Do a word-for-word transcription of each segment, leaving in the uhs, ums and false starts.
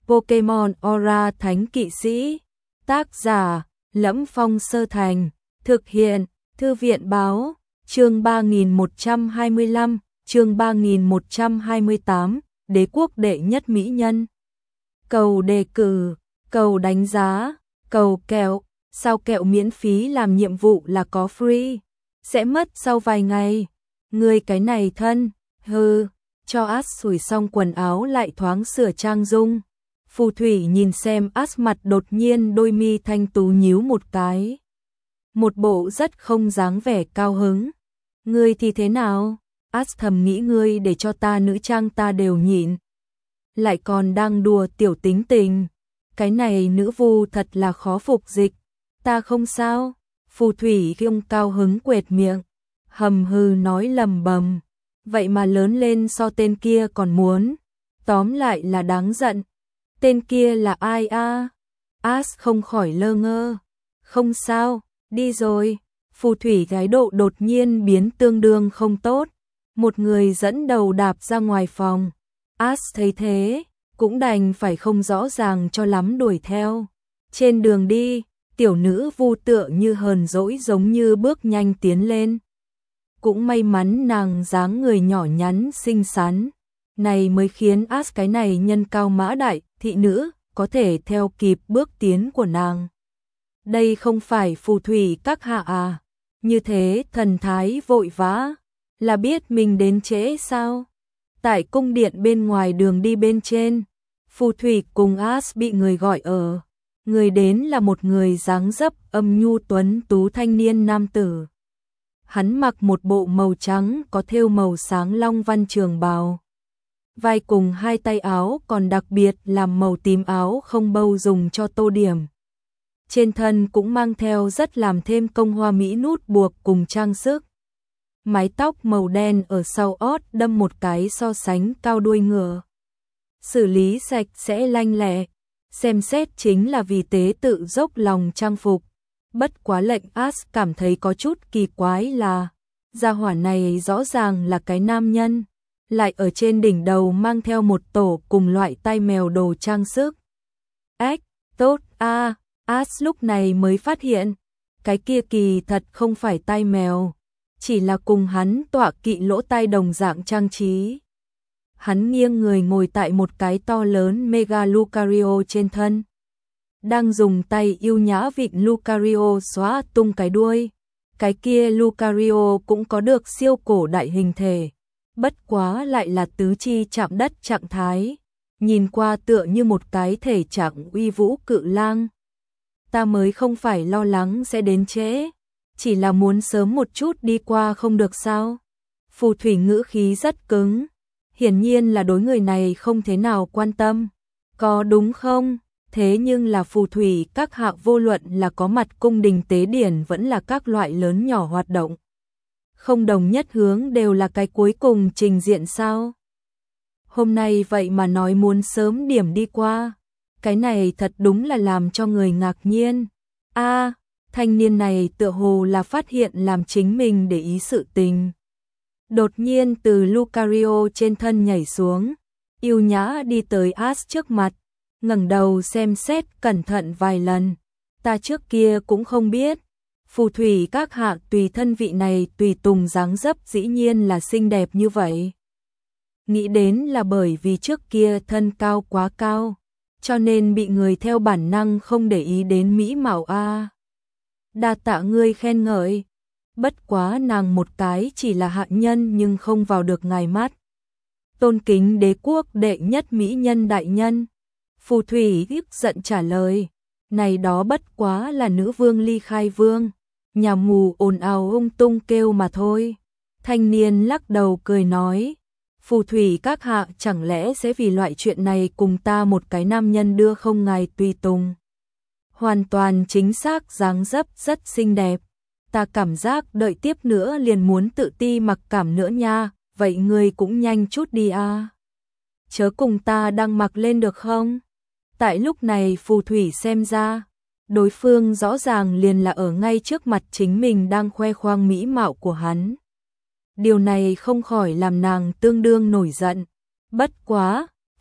Pokemon Aura Thánh Kỵ Sĩ. Tác giả: Lẫm Phong Sơ Thành. Thực hiện: Thư viện báo. Chương ba nghìn một trăm hai mươi lăm, chương ba nghìn một trăm hai mươi tám, Đế quốc đệ nhất mỹ nhân. Cầu đề cử, cầu đánh giá, cầu kẹo, sao kẹo miễn phí làm nhiệm vụ là có free, sẽ mất sau vài ngày. Người cái này thân, hừ, cho Ash sủi xong quần áo lại thoáng sửa trang dung. Phù thủy nhìn xem Ash mặt đột nhiên đôi mi thanh tú nhíu một cái. Một bộ rất không dáng vẻ cao hứng. Ngươi thì thế nào? Ash thầm nghĩ ngươi để cho ta nữ trang ta đều nhịn. Lại còn đang đùa tiểu tính tình. Cái này nữ vu thật là khó phục dịch. Ta không sao. Phù thủy không cao hứng quệt miệng. Hầm hừ nói lầm bầm. Vậy mà lớn lên so tên kia còn muốn. Tóm lại là đáng giận. Tên kia là ai a? À? Ash không khỏi lơ ngơ. Không sao, đi rồi. Phù thủy thái độ đột nhiên biến tương đương không tốt. Một người dẫn đầu đạp ra ngoài phòng. Ash thấy thế, cũng đành phải không rõ ràng cho lắm đuổi theo. Trên đường đi, tiểu nữ vu tựa như hờn dỗi giống như bước nhanh tiến lên. Cũng may mắn nàng dáng người nhỏ nhắn xinh xắn. Này mới khiến Ash cái này nhân cao mã đại, thị nữ, có thể theo kịp bước tiến của nàng. Đây không phải phù thủy các hạ à? Như thế thần thái vội vã, là biết mình đến trễ sao? Tại cung điện bên ngoài đường đi bên trên, phù thủy cùng Ash bị người gọi ở. Người đến là một người dáng dấp âm nhu tuấn tú thanh niên nam tử. Hắn mặc một bộ màu trắng có thêu màu sáng long văn trường bào. Vai cùng hai tay áo còn đặc biệt làm màu tím áo không bâu dùng cho tô điểm. Trên thân cũng mang theo rất làm thêm công hoa mỹ nút buộc cùng trang sức. Mái tóc màu đen ở sau ót đâm một cái so sánh cao đuôi ngựa. Xử lý sạch sẽ lanh lẹ, xem xét chính là vì tế tự dốc lòng trang phục. Bất quá lệnh Ash cảm thấy có chút kỳ quái là, gia hỏa này rõ ràng là cái nam nhân, lại ở trên đỉnh đầu mang theo một tổ cùng loại tai mèo đồ trang sức. Ếch, tốt a, à, Ash lúc này mới phát hiện, cái kia kỳ thật không phải tai mèo, chỉ là cùng hắn tọa kỵ lỗ tai đồng dạng trang trí. Hắn nghiêng người ngồi tại một cái to lớn Mega Lucario trên thân. Đang dùng tay yêu nhã vịn Lucario xóa tung cái đuôi. Cái kia Lucario cũng có được siêu cổ đại hình thể. Bất quá lại là tứ chi chạm đất trạng thái. Nhìn qua tựa như một cái thể trạng uy vũ cự lang. Ta mới không phải lo lắng sẽ đến trễ. Chỉ là muốn sớm một chút đi qua không được sao. Phù thủy ngữ khí rất cứng. Hiển nhiên là đối người này không thế nào quan tâm. Có đúng không? Thế nhưng là phù thủy các hạ vô luận là có mặt cung đình tế điển vẫn là các loại lớn nhỏ hoạt động. Không đồng nhất hướng đều là cái cuối cùng trình diện sao? Hôm nay vậy mà nói muốn sớm điểm đi qua. Cái này thật đúng là làm cho người ngạc nhiên. A, à, thanh niên này tựa hồ là phát hiện làm chính mình để ý sự tình. Đột nhiên từ Lucario trên thân nhảy xuống, yêu nhã đi tới Ash trước mặt, ngẩng đầu xem xét cẩn thận vài lần. Ta trước kia cũng không biết, phù thủy các hạ tùy thân vị này tùy tùng dáng dấp dĩ nhiên là xinh đẹp như vậy. Nghĩ đến là bởi vì trước kia thân cao quá cao, cho nên bị người theo bản năng không để ý đến mỹ mạo a. À. Đa tạ ngươi khen ngợi. Bất quá nàng một cái chỉ là hạ nhân nhưng không vào được ngài mắt. Tôn kính đế quốc đệ nhất mỹ nhân đại nhân. Phù thủy tức giận trả lời. Này đó bất quá là nữ vương Ly Khai Vương. Nhà mù ồn ào ung tung kêu mà thôi. Thanh niên lắc đầu cười nói. Phù thủy các hạ chẳng lẽ sẽ vì loại chuyện này cùng ta một cái nam nhân đưa không ngài tùy tùng. Hoàn toàn chính xác dáng dấp rất xinh đẹp. Ta cảm giác đợi tiếp nữa liền muốn tự ti mặc cảm nữa nha, vậy ngươi cũng nhanh chút đi a. À. Chớ cùng ta đang mặc lên được không? Tại lúc này phù thủy xem ra, đối phương rõ ràng liền là ở ngay trước mặt chính mình đang khoe khoang mỹ mạo của hắn. Điều này không khỏi làm nàng tương đương nổi giận. Bất quá,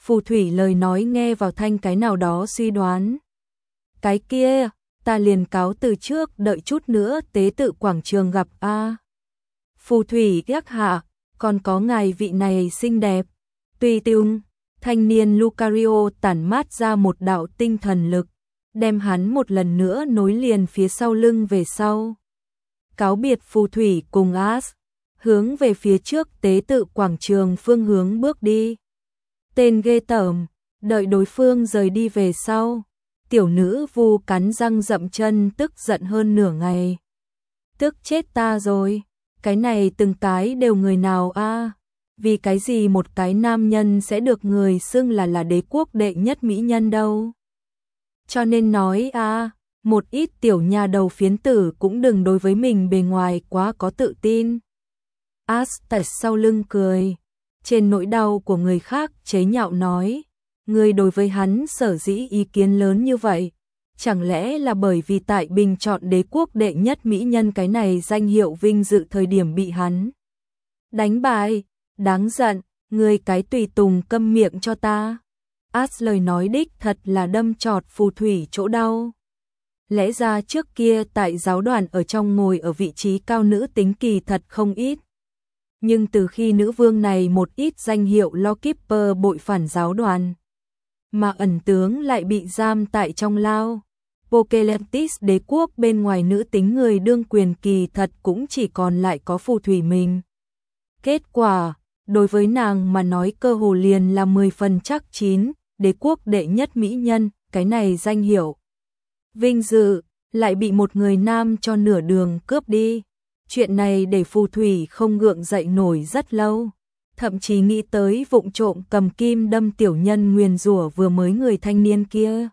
Phù thủy lời nói nghe vào thanh cái nào đó suy đoán. Cái kia, ta liền cáo từ trước, đợi chút nữa tế tự quảng trường gặp a. Phù thủy gác hạ, còn có ngài vị này xinh đẹp. Tùy tương, thanh niên Lucario tản mát ra một đạo tinh thần lực, đem hắn một lần nữa nối liền phía sau lưng về sau. Cáo biệt phù thủy cùng As, hướng về phía trước tế tự quảng trường phương hướng bước đi. Tên ghê tởm, đợi đối phương rời đi về sau. Tiểu nữ vu cắn răng dậm chân tức giận hơn nửa ngày. Tức chết ta rồi, cái này từng cái đều người nào a? Vì cái gì một cái nam nhân sẽ được người xưng là là đế quốc đệ nhất mỹ nhân đâu? Cho nên nói a, một ít tiểu nhà đầu phiến tử cũng đừng đối với mình bề ngoài quá có tự tin. Astas sau lưng cười, trên nỗi đau của người khác chế nhạo nói, người đối với hắn sở dĩ ý kiến lớn như vậy, chẳng lẽ là bởi vì tại bình chọn đế quốc đệ nhất mỹ nhân cái này danh hiệu vinh dự thời điểm bị hắn đánh bại, đáng giận, người cái tùy tùng câm miệng cho ta. As lời nói đích thật là đâm chọt phù thủy chỗ đau. Lẽ ra trước kia tại giáo đoàn ở trong ngồi ở vị trí cao nữ tính kỳ thật không ít. Nhưng từ khi nữ vương này một ít danh hiệu Lawkeeper bội phản giáo đoàn, mà ẩn tướng lại bị giam tại trong lao. Pokelantis đế quốc bên ngoài nữ tính người đương quyền kỳ thật cũng chỉ còn lại có phù thủy mình. Kết quả, đối với nàng mà nói cơ hồ liền là mười phần chắc chín, đế quốc đệ nhất mỹ nhân, cái này danh hiệu vinh dự, lại bị một người nam cho nửa đường cướp đi. Chuyện này để phù thủy không gượng dậy nổi rất lâu, thậm chí nghĩ tới vụng trộm cầm kim đâm tiểu nhân nguyền rủa vừa mới người thanh niên kia.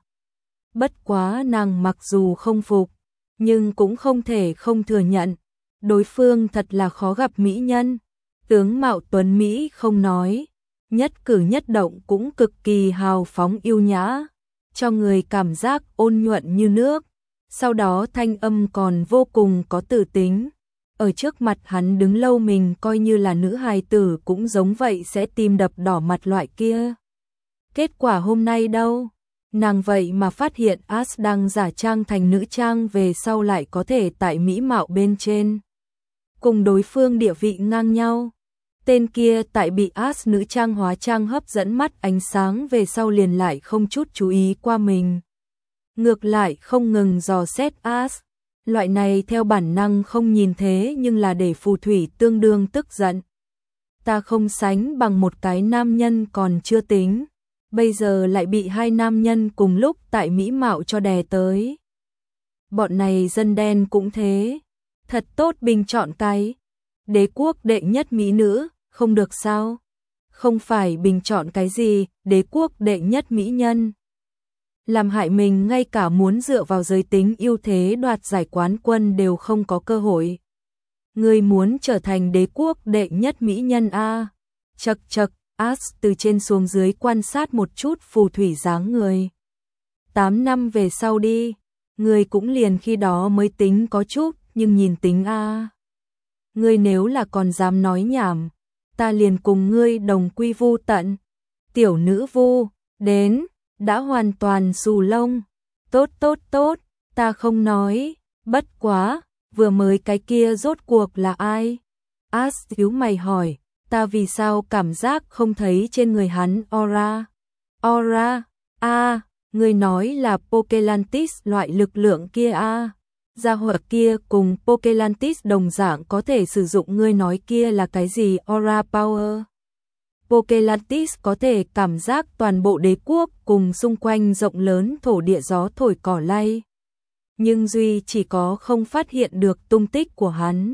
Bất quá nàng mặc dù không phục, nhưng cũng không thể không thừa nhận, đối phương thật là khó gặp mỹ nhân. Tướng mạo tuấn Mỹ không nói, nhất cử nhất động cũng cực kỳ hào phóng yêu nhã, cho người cảm giác ôn nhuận như nước, sau đó thanh âm còn vô cùng có tử tính. Ở trước mặt hắn đứng lâu mình coi như là nữ hài tử cũng giống vậy sẽ tim đập đỏ mặt loại kia. Kết quả hôm nay đâu? Nàng vậy mà phát hiện As đang giả trang thành nữ trang về sau lại có thể tại mỹ mạo bên trên cùng đối phương địa vị ngang nhau. Tên kia tại bị As nữ trang hóa trang hấp dẫn mắt ánh sáng về sau liền lại không chút chú ý qua mình. Ngược lại không ngừng dò xét As. Loại này theo bản năng không nhìn thế nhưng là để phù thủy tương đương tức giận. Ta không sánh bằng một cái nam nhân còn chưa tính, bây giờ lại bị hai nam nhân cùng lúc tại mỹ mạo cho đè tới. Bọn này dân đen cũng thế, thật tốt bình chọn cái đế quốc đệ nhất mỹ nữ, không được sao? Không phải bình chọn cái gì, đế quốc đệ nhất mỹ nhân. Làm hại mình ngay cả muốn dựa vào giới tính ưu thế đoạt giải quán quân đều không có cơ hội. Người muốn trở thành đế quốc đệ nhất mỹ nhân a? Chậc chậc, As từ trên xuống dưới quan sát một chút phù thủy dáng người. Tám năm về sau đi, người cũng liền khi đó mới tính có chút, nhưng nhìn tính a. Ngươi nếu là còn dám nói nhảm, ta liền cùng ngươi đồng quy vu tận. Tiểu nữ vu, đến, đã hoàn toàn xù lông. Tốt tốt tốt, ta không nói, bất quá, vừa mới cái kia rốt cuộc là ai? As thiếu mày hỏi, ta vì sao cảm giác không thấy trên người hắn aura? Aura, a, ngươi nói là Pokelantis loại lực lượng kia a. Gia hỏa kia cùng Pokelantis đồng dạng có thể sử dụng ngươi nói kia là cái gì aura power. Pokelantis có thể cảm giác toàn bộ đế quốc cùng xung quanh rộng lớn thổ địa gió thổi cỏ lay. Nhưng Duy chỉ có không phát hiện được tung tích của hắn.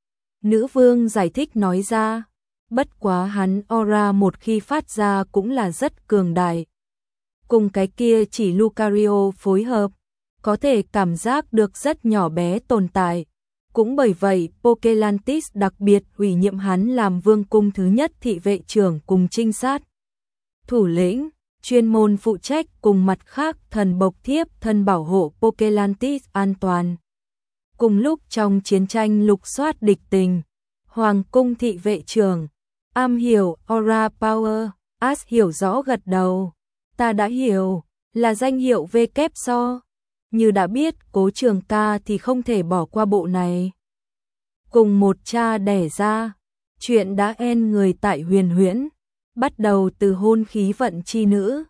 Nữ vương giải thích nói ra, bất quá hắn aura một khi phát ra cũng là rất cường đại. Cùng cái kia chỉ Lucario phối hợp, có thể cảm giác được rất nhỏ bé tồn tại. Cũng bởi vậy, Pokelantis đặc biệt ủy nhiệm hắn làm vương cung thứ nhất thị vệ trưởng cùng trinh sát. Thủ lĩnh, chuyên môn phụ trách cùng mặt khác thần bộc thiếp thân bảo hộ Pokelantis an toàn. Cùng lúc trong chiến tranh lục soát địch tình, Hoàng cung thị vệ trưởng, am hiểu aura power, As hiểu rõ gật đầu. Ta đã hiểu, là danh hiệu V kép so. Như đã biết Cố Trường Ca thì không thể bỏ qua bộ này. Cùng một cha đẻ ra, chuyện đã en người tại Huyền Huyễn, bắt đầu từ hôn khí vận chi nữ,